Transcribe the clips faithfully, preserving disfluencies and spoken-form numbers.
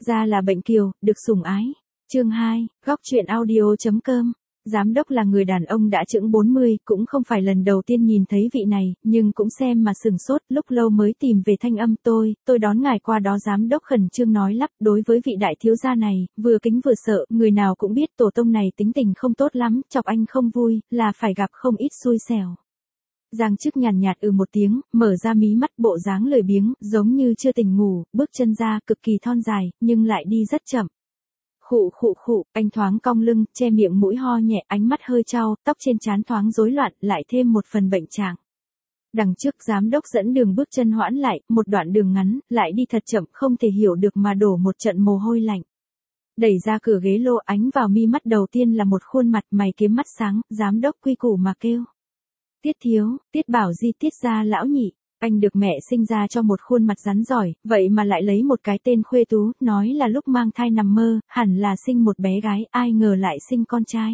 Ra là bệnh kiều, được sủng ái. Chương hai, góc truyện audio chấm com. Giám đốc là người đàn ông đã chững bốn mươi, cũng không phải lần đầu tiên nhìn thấy vị này, nhưng cũng xem mà sừng sốt, lúc lâu mới tìm về thanh âm tôi, tôi đón ngài qua đó. Giám đốc khẩn trương nói lắp, đối với vị đại thiếu gia này, vừa kính vừa sợ, người nào cũng biết tổ tông này tính tình không tốt lắm, chọc anh không vui, là phải gặp không ít xui xẻo. Giang Chức nhàn nhạt ừ một tiếng, mở ra mí mắt, bộ dáng lười biếng, giống như chưa tỉnh ngủ, bước chân ra, cực kỳ thon dài, nhưng lại đi rất chậm. Khụ khụ khụ, anh thoáng cong lưng, che miệng mũi ho nhẹ, ánh mắt hơi trao, tóc trên trán thoáng rối loạn, lại thêm một phần bệnh trạng. Đằng trước giám đốc dẫn đường bước chân hoãn lại, một đoạn đường ngắn, lại đi thật chậm, không thể hiểu được mà đổ một trận mồ hôi lạnh. Đẩy ra cửa ghế lô, ánh vào mi mắt đầu tiên là một khuôn mặt mày kiếm mắt sáng, giám đốc quy củ mà kêu. Tiết thiếu, Tiết Bảo Di, Tiết gia lão nhị. Anh được mẹ sinh ra cho một khuôn mặt rắn giỏi, vậy mà lại lấy một cái tên khuê tú, nói là lúc mang thai nằm mơ, hẳn là sinh một bé gái, ai ngờ lại sinh con trai.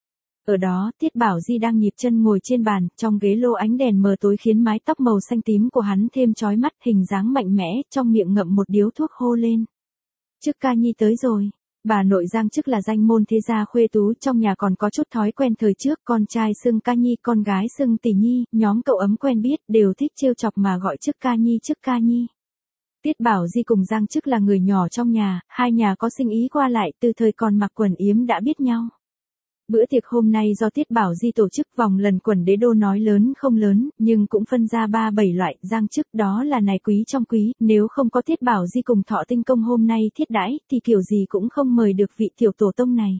Ở đó, Tiết Bảo Di đang nhịp chân ngồi trên bàn, trong ghế lô ánh đèn mờ tối khiến mái tóc màu xanh tím của hắn thêm chói mắt, hình dáng mạnh mẽ, trong miệng ngậm một điếu thuốc hô lên. Chức ca nhi tới rồi. Bà nội Giang Chức là danh môn thế gia khuê tú, trong nhà còn có chút thói quen thời trước, con trai xưng ca nhi, con gái xưng tỷ nhi, nhóm cậu ấm quen biết, đều thích trêu chọc mà gọi Chức ca nhi, Chức ca nhi. Tiết Bảo Di cùng Giang Chức là người nhỏ trong nhà, hai nhà có sinh ý qua lại, từ thời còn mặc quần yếm đã biết nhau. Bữa tiệc hôm nay do Tiết Bảo Di tổ chức, vòng lần quần đế đô nói lớn không lớn, nhưng cũng phân ra ba bảy loại. Giang Chức đó là này quý trong quý, nếu không có Tiết Bảo Di cùng Thọ Tinh Công hôm nay thiết đãi, thì kiểu gì cũng không mời được vị tiểu tổ tông này.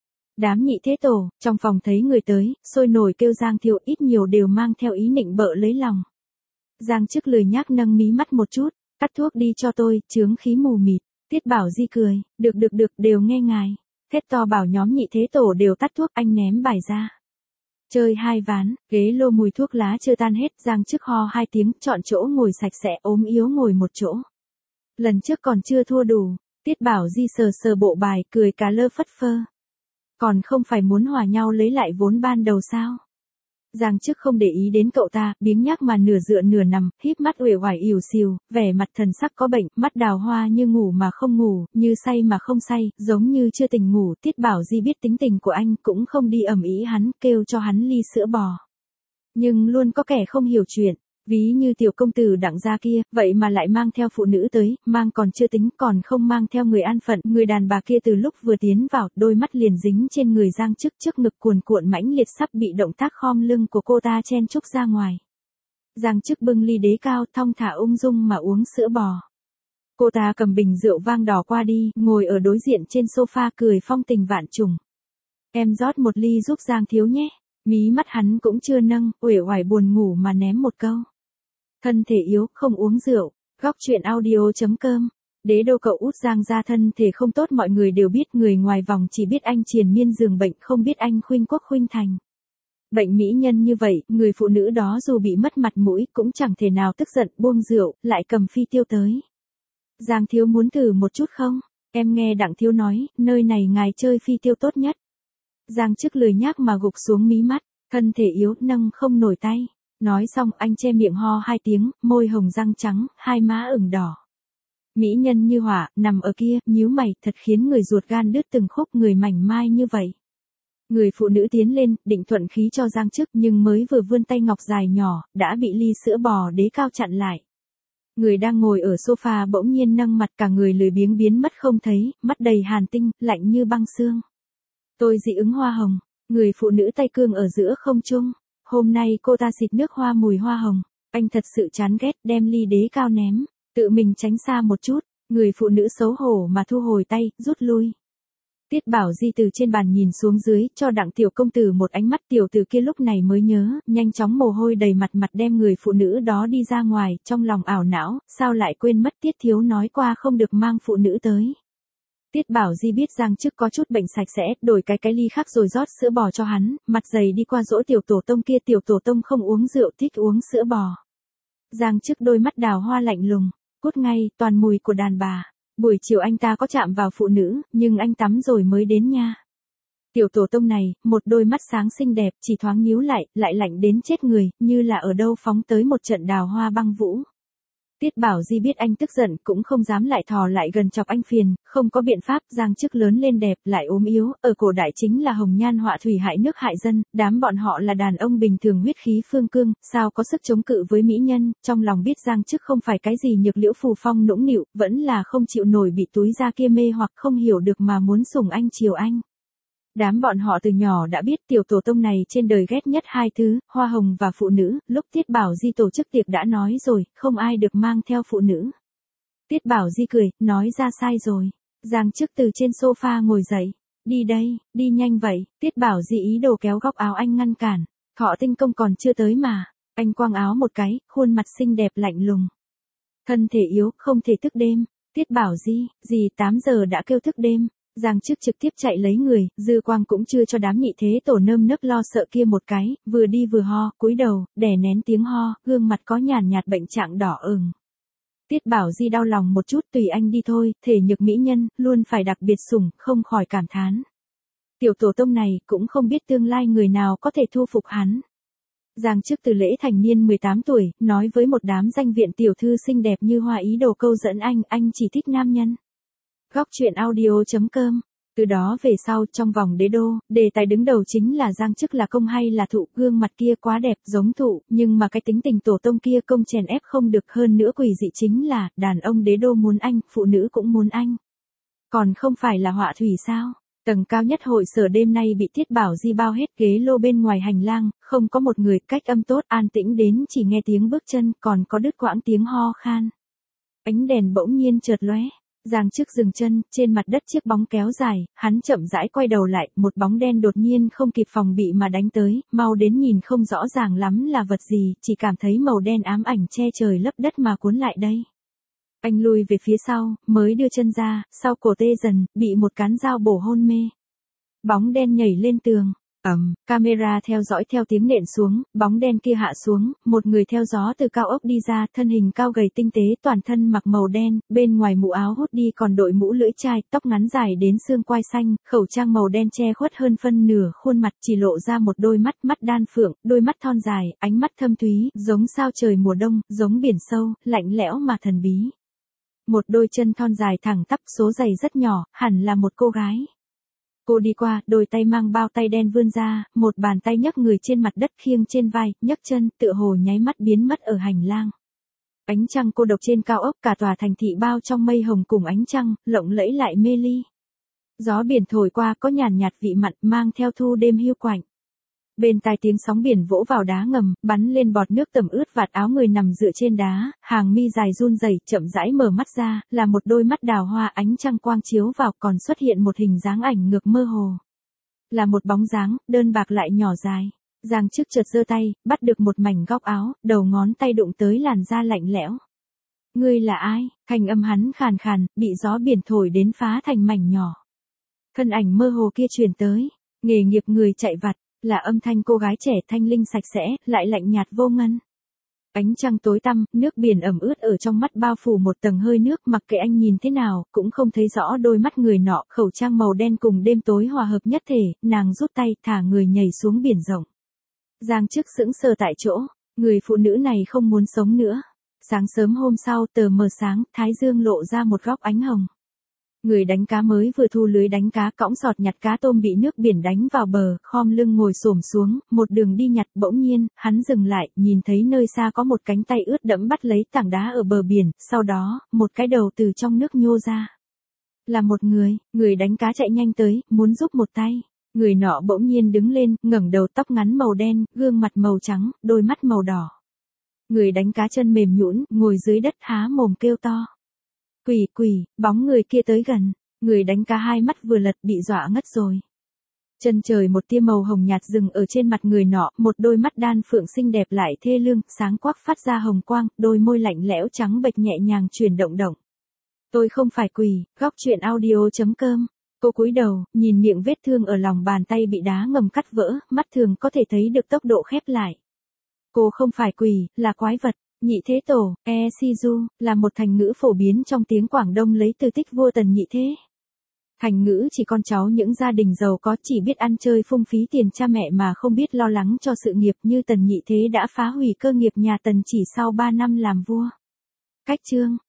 Đám nhị thế tổ, trong phòng thấy người tới, sôi nổi kêu Giang Thiếu, ít nhiều đều mang theo ý nịnh bợ lấy lòng. Giang Chức lười nhác nâng mí mắt một chút, cắt thuốc đi cho tôi, chướng khí mù mịt. Tiết Bảo Di cười, được được được, đều nghe ngài. Thét to bảo nhóm nhị thế tổ đều tắt thuốc, anh ném bài ra. Chơi hai ván, ghế lô mùi thuốc lá chưa tan hết, Giang Chức ho hai tiếng, chọn chỗ ngồi sạch sẽ, ốm yếu ngồi một chỗ. Lần trước còn chưa thua đủ, Tiết Bảo Di sờ sờ bộ bài, cười cá lơ phất phơ. Còn không phải muốn hòa nhau lấy lại vốn ban đầu sao? Giang Chức không để ý đến cậu ta, biếng nhác mà nửa dựa nửa nằm, híp mắt uể oải ỉu xìu, vẻ mặt thần sắc có bệnh, mắt đào hoa như ngủ mà không ngủ, như say mà không say, giống như chưa tỉnh ngủ. Tiết Bảo Di biết tính tình của anh, cũng không đi ầm ĩ hắn, kêu cho hắn ly sữa bò. Nhưng luôn có kẻ không hiểu chuyện, ví như tiểu công tử Đặng gia kia, vậy mà lại mang theo phụ nữ tới, mang còn chưa tính, còn không mang theo người an phận. Người đàn bà kia từ lúc vừa tiến vào, đôi mắt liền dính trên người Giang Chức, trước ngực cuồn cuộn mãnh liệt, sắp bị động tác khom lưng của cô ta chen chúc ra ngoài. Giang Chức bưng ly đế cao, thong thả ung dung mà uống sữa bò. Cô ta cầm bình rượu vang đỏ qua đi, ngồi ở đối diện trên sofa cười phong tình vạn trùng. Em rót một ly giúp Giang Thiếu nhé. Mí mắt hắn cũng chưa nâng, uể oải buồn ngủ mà ném một câu. Thân thể yếu, không uống rượu. Góc truyện audio chấm com. Đế đô cậu út Giang gia thân thể không tốt, mọi người đều biết, người ngoài vòng chỉ biết anh triền miên giường bệnh, không biết anh khuynh quốc khuynh thành. Bệnh mỹ nhân như vậy, người phụ nữ đó dù bị mất mặt mũi, cũng chẳng thể nào tức giận, buông rượu, lại cầm phi tiêu tới. Giang Thiếu muốn thử một chút không? Em nghe Đặng Thiếu nói, nơi này ngài chơi phi tiêu tốt nhất. Giang Chức lười nhác mà gục xuống mí mắt, thân thể yếu, nâng không nổi tay. Nói xong, anh che miệng ho hai tiếng, môi hồng răng trắng, hai má ửng đỏ. Mỹ nhân như hỏa, nằm ở kia, nhíu mày, thật khiến người ruột gan đứt từng khúc, người mảnh mai như vậy. Người phụ nữ tiến lên, định thuận khí cho Giang Chức, nhưng mới vừa vươn tay ngọc dài nhỏ, đã bị ly sữa bò đế cao chặn lại. Người đang ngồi ở sofa bỗng nhiên nâng mặt, cả người lười biếng biến mất không thấy, mắt đầy hàn tinh, lạnh như băng xương. Tôi dị ứng hoa hồng, người phụ nữ tay cương ở giữa không trung. Hôm nay cô ta xịt nước hoa mùi hoa hồng. Anh thật sự chán ghét, đem ly đế cao ném. Tự mình tránh xa một chút. Người phụ nữ xấu hổ mà thu hồi tay, rút lui. Tiết Bảo Di từ trên bàn nhìn xuống dưới, cho Đặng tiểu công tử một ánh mắt. Tiểu tử kia lúc này mới nhớ, nhanh chóng mồ hôi đầy mặt mặt đem người phụ nữ đó đi ra ngoài. Trong lòng ảo não, sao lại quên mất Tiết Thiếu nói qua không được mang phụ nữ tới. Tiết Bảo Di biết Giang Chức có chút bệnh sạch sẽ, đổi cái cái ly khác rồi rót sữa bò cho hắn, mặt dày đi qua dỗ tiểu tổ tông kia. Tiểu tổ tông không uống rượu, thích uống sữa bò. Giang Chức đôi mắt đào hoa lạnh lùng, cút ngay, toàn mùi của đàn bà. Buổi chiều anh ta có chạm vào phụ nữ, nhưng anh tắm rồi mới đến nha. Tiểu tổ tông này, một đôi mắt sáng xinh đẹp, chỉ thoáng nhíu lại, lại lạnh đến chết người, như là ở đâu phóng tới một trận đào hoa băng vũ. Tiết Bảo Di biết anh tức giận, cũng không dám lại thò lại gần chọc anh phiền, không có biện pháp, Giang Chức lớn lên đẹp, lại ốm yếu, ở cổ đại chính là hồng nhan họa thủy hại nước hại dân, đám bọn họ là đàn ông bình thường huyết khí phương cương, sao có sức chống cự với mỹ nhân, trong lòng biết Giang Chức không phải cái gì nhược liễu phù phong nũng nịu, vẫn là không chịu nổi bị túi da kia mê hoặc không hiểu được mà muốn sủng anh chiều anh. Đám bọn họ từ nhỏ đã biết tiểu tổ tông này trên đời ghét nhất hai thứ, hoa hồng và phụ nữ, lúc Tiết Bảo Di tổ chức tiệc đã nói rồi, không ai được mang theo phụ nữ. Tiết Bảo Di cười, nói ra sai rồi. Giang Chức từ trên sofa ngồi dậy. Đi đây, đi nhanh vậy, Tiết Bảo Di ý đồ kéo góc áo anh ngăn cản. Thọ tinh công còn chưa tới mà. Anh quăng áo một cái, khuôn mặt xinh đẹp lạnh lùng. Thân thể yếu, không thể thức đêm. Tiết Bảo Di, gì tám giờ đã kêu thức đêm. Giang Chức trực tiếp chạy lấy người, Dư Quang cũng chưa cho đám nhị thế tổ nơm nớp lo sợ kia một cái, vừa đi vừa ho, cúi đầu, đè nén tiếng ho, gương mặt có nhàn nhạt bệnh trạng đỏ ửng. Tiết Bảo Di đau lòng một chút, tùy anh đi thôi, thể nhược mỹ nhân, luôn phải đặc biệt sủng, không khỏi cảm thán. Tiểu tổ tông này cũng không biết tương lai người nào có thể thu phục hắn. Giang Chức từ lễ thành niên mười tám tuổi, nói với một đám danh viện tiểu thư xinh đẹp như hoa ý đồ câu dẫn anh, anh chỉ thích nam nhân. Góc truyện audio chấm com. Từ đó về sau trong vòng đế đô, đề tài đứng đầu chính là Giang Chức là công hay là thụ, gương mặt kia quá đẹp giống thụ, nhưng mà cái tính tình tổ tông kia công chèn ép không được, hơn nữa quỷ dị chính là, đàn ông đế đô muốn anh, phụ nữ cũng muốn anh. Còn không phải là họa thủy sao? Tầng cao nhất hội sở đêm nay bị Tiết Bảo Di bao hết, ghế lô bên ngoài hành lang, không có một người, cách âm tốt, an tĩnh đến chỉ nghe tiếng bước chân, còn có đứt quãng tiếng ho khan. Ánh đèn bỗng nhiên chợt lóe. Giang Chức dừng chân, trên mặt đất chiếc bóng kéo dài, hắn chậm rãi quay đầu lại, một bóng đen đột nhiên không kịp phòng bị mà đánh tới, mau đến nhìn không rõ ràng lắm là vật gì, chỉ cảm thấy màu đen ám ảnh che trời lấp đất mà cuốn lại đây. Anh lùi về phía sau, mới đưa chân ra, sau cổ tê dần, bị một cán dao bổ hôn mê. Bóng đen nhảy lên tường. Ầm, camera theo dõi theo tiếng nện xuống, bóng đen kia hạ xuống, một người theo gió từ cao ốc đi ra, thân hình cao gầy tinh tế, toàn thân mặc màu đen, bên ngoài mũ áo hút đi còn đội mũ lưỡi chai, tóc ngắn dài đến xương quai xanh, khẩu trang màu đen che khuất hơn phân nửa khuôn mặt, chỉ lộ ra một đôi mắt, mắt đan phượng, đôi mắt thon dài, ánh mắt thâm thúy, giống sao trời mùa đông, giống biển sâu, lạnh lẽo mà thần bí. Một đôi chân thon dài thẳng tắp, số giày rất nhỏ, hẳn là một cô gái. Cô đi qua, đôi tay mang bao tay đen vươn ra, một bàn tay nhấc người trên mặt đất khiêng trên vai, nhấc chân, tựa hồ nháy mắt biến mất ở hành lang. Ánh trăng cô độc trên cao ốc, cả tòa thành thị bao trong mây hồng cùng ánh trăng, lộng lẫy lại mê ly. Gió biển thổi qua có nhàn nhạt vị mặn, mang theo thu đêm hiu quạnh. Bên tai tiếng sóng biển vỗ vào đá ngầm, bắn lên bọt nước tẩm ướt vạt áo người nằm dựa trên đá, hàng mi dài run rẩy, chậm rãi mở mắt ra, là một đôi mắt đào hoa, ánh trăng quang chiếu vào, còn xuất hiện một hình dáng ảnh ngược mơ hồ. Là một bóng dáng, đơn bạc lại nhỏ dài. Giang Chức chợt giơ tay, bắt được một mảnh góc áo, đầu ngón tay đụng tới làn da lạnh lẽo. Ngươi là ai? Thanh âm hắn khàn khàn, bị gió biển thổi đến phá thành mảnh nhỏ. Thân ảnh mơ hồ kia truyền tới, nghề nghiệp người chạy vặt. Là âm thanh cô gái trẻ thanh linh sạch sẽ, lại lạnh nhạt vô ngân. Ánh trăng tối tăm, nước biển ẩm ướt ở trong mắt bao phủ một tầng hơi nước, mặc kệ anh nhìn thế nào, cũng không thấy rõ đôi mắt người nọ, khẩu trang màu đen cùng đêm tối hòa hợp nhất thể, nàng rút tay, thả người nhảy xuống biển rộng. Giang Chức sững sờ tại chỗ, người phụ nữ này không muốn sống nữa. Sáng sớm hôm sau, tờ mờ sáng, thái dương lộ ra một góc ánh hồng. Người đánh cá mới vừa thu lưới đánh cá, cõng sọt nhặt cá tôm bị nước biển đánh vào bờ, khom lưng ngồi xổm xuống, một đường đi nhặt, bỗng nhiên, hắn dừng lại, nhìn thấy nơi xa có một cánh tay ướt đẫm bắt lấy tảng đá ở bờ biển, sau đó, một cái đầu từ trong nước nhô ra. Là một người, người đánh cá chạy nhanh tới, muốn giúp một tay. Người nọ bỗng nhiên đứng lên, ngẩng đầu, tóc ngắn màu đen, gương mặt màu trắng, đôi mắt màu đỏ. Người đánh cá chân mềm nhũn, ngồi dưới đất há mồm kêu to. Quỷ quỷ, bóng người kia tới gần, người đánh cá hai mắt vừa lật bị dọa ngất rồi. Chân trời một tia màu hồng nhạt dừng ở trên mặt người nọ, một đôi mắt đan phượng xinh đẹp lại thê lương, sáng quắc phát ra hồng quang, đôi môi lạnh lẽo trắng bệch nhẹ nhàng chuyển động động. Tôi không phải quỷ, góc truyện audio chấm com. Cô cúi đầu, nhìn miệng vết thương ở lòng bàn tay bị đá ngầm cắt vỡ, mắt thường có thể thấy được tốc độ khép lại. Cô không phải quỷ, là quái vật. Nhị thế tổ, E Si Du, là một thành ngữ phổ biến trong tiếng Quảng Đông lấy từ tích vua Tần Nhị Thế. Thành ngữ chỉ con cháu những gia đình giàu có, chỉ biết ăn chơi phung phí tiền cha mẹ mà không biết lo lắng cho sự nghiệp, như Tần Nhị Thế đã phá hủy cơ nghiệp nhà Tần chỉ sau ba năm làm vua. Cách chương